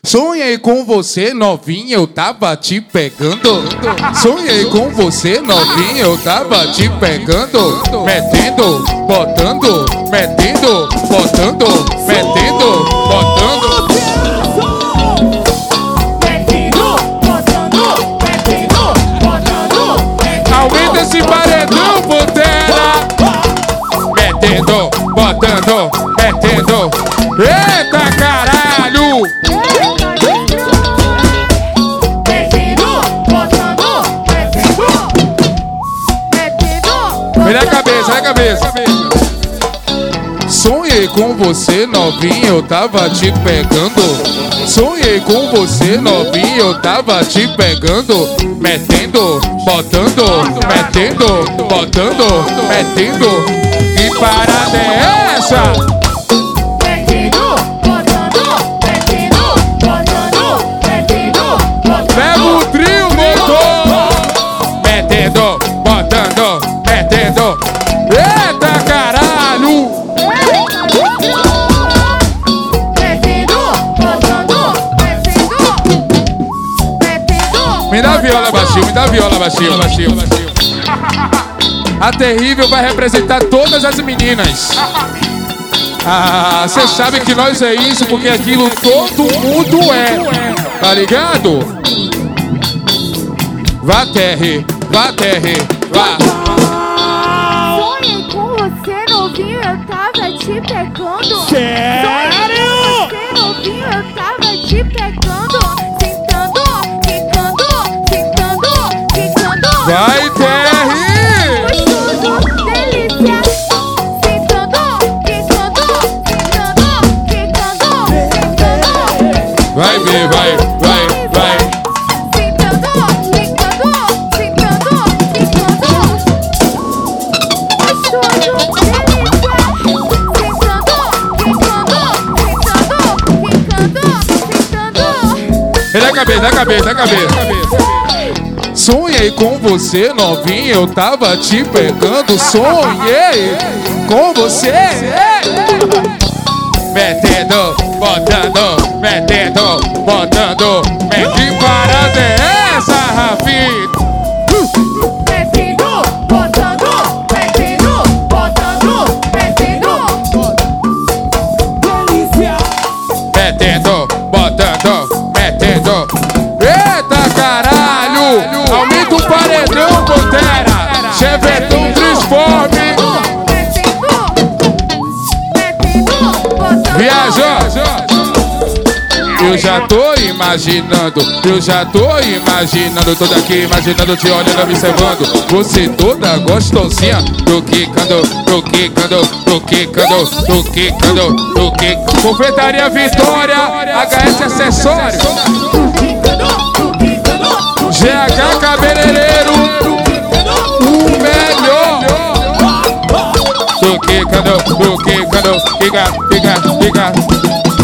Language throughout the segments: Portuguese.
Sonhei com você, novinha, eu tava te pegando. Sonhei com você, novinha, eu tava te pegando. Metendo, botando, metendo, botando, metendo, botando. Aumenta esse paredão, botela. Metendo, botando, metendo. Eita caralho! Vem na cabeça, na cabeça. Sonhei com você, novinha, eu tava te pegando. Sonhei com você, novinha, eu tava te pegando. Metendo, botando, metendo, botando, metendo. Que parada é essa? Pega o trio, motor. Metendo, botando, metendo. Eita caralho! Me dá a viola baixinho, me dá a viola baixinho, baixinho. A Terrível vai representar todas as meninas. Ah, cê sabe que nós é isso, porque aquilo todo mundo é. Tá ligado? Vá, Terry, vá, Terry, vá. Sonhei com você, novinho, eu tava te pegando. Sério? Sonhei com você, novinho, eu tava te pegando. Sentando, quicando, sentando, quicando. Vai, Terry! Gostoso, delícia. Sentando, quicando, sentando, quicando, sentando. Vai ver, vai, vai, vai. Sentando, quicando, sentando, quicando. Gostoso, delícia. Sentando, quicando, Vem na cabeça, na cabeça, na cabeça. Sonhei com você, novinha, eu tava te pegando. Sonhei com você. Metendo, botando, metendo, botando. Que parada é essa, Rafinha? metendo, botando, metendo, botando, metendo. Metendo, botando, metendo. Eita caralho! Aumenta o paredão, Pantera! Chevetão transforme! Viajou! Eu já tô imaginando, tô daqui imaginando, te olhando, observando. Você toda gostosinha, tô quicando. Confeitaria Vitória, HS Acessórios, GH Cabeleireiro, o melhor. Tô quicando, fica.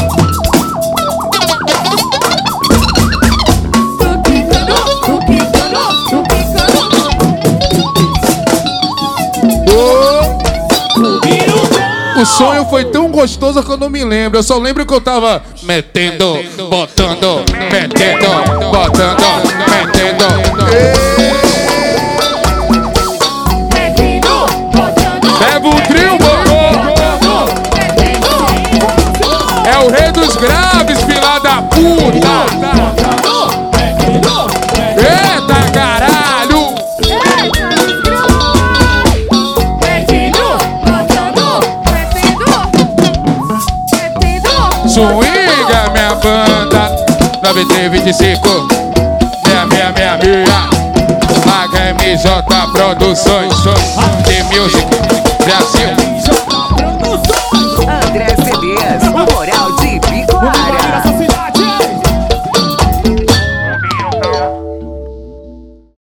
O sonho foi tão gostoso que eu não me lembro. Eu só lembro que eu tava metendo, botando, metendo, botando, metendo. Pega o trio, botão. É o rei dos graves, filha da puta. Eita caralho! Swinga minha banda 9325 666 HMJ Produções The Music Brasil.